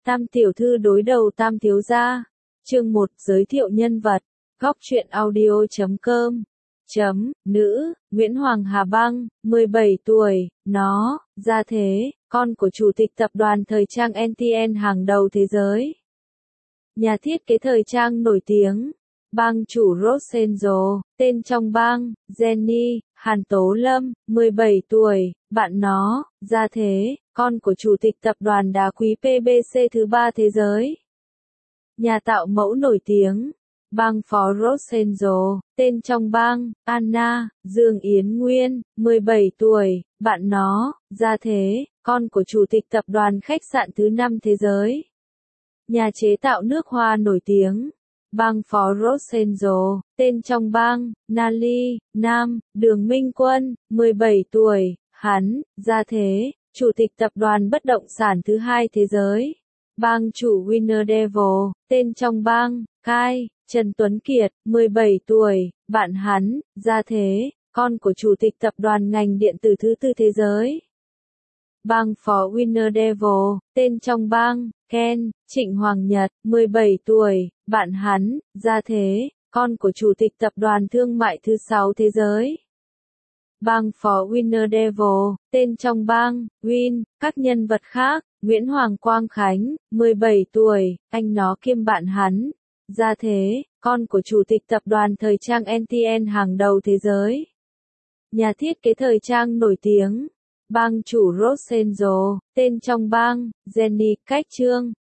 Tam tiểu thư đối đầu Tam thiếu gia. Chương 1 giới thiệu nhân vật. Góc truyện audio.com. Nữ, Nguyễn Hoàng Hà Băng, 17 tuổi, nó, gia thế, con của chủ tịch tập đoàn thời trang NTN hàng đầu thế giới. Nhà thiết kế thời trang nổi tiếng. Bang chủ Rosenzo, tên trong bang, Jenny, Hàn Tố Lâm, 17 tuổi, bạn nó, gia thế, con của chủ tịch tập đoàn đá quý PBC thứ 3 thế giới. Nhà tạo mẫu nổi tiếng. Bang phó Rosenzo, tên trong bang, Anna, Dương Yến Nguyên, 17 tuổi, bạn nó, gia thế, con của chủ tịch tập đoàn khách sạn thứ 5 thế giới. Nhà chế tạo nước hoa nổi tiếng. Bang phó Rosenzo, tên trong bang, Nali, Nam, Đường Minh Quân, 17 tuổi, hắn, gia thế, chủ tịch tập đoàn bất động sản thứ 2 thế giới. Bang chủ Winner Devil, tên trong bang, Kai, Trần Tuấn Kiệt, 17 tuổi, bạn hắn, gia thế, con của chủ tịch tập đoàn ngành điện tử thứ 4 thế giới. Bang phó Winner Devil, tên trong bang, Ken, Trịnh Hoàng Nhật, 17 tuổi, bạn hắn, gia thế, con của chủ tịch tập đoàn thương mại thứ 6 thế giới. Bang phó Winner Devil, tên trong bang, Win, các nhân vật khác, Nguyễn Hoàng Quang Khánh, 17 tuổi, anh nó kiêm bạn hắn, gia thế, con của chủ tịch tập đoàn thời trang NTN hàng đầu thế giới. Nhà thiết kế thời trang nổi tiếng. Bang chủ Rosenzo, tên trong bang, Jenny, Cách Trương,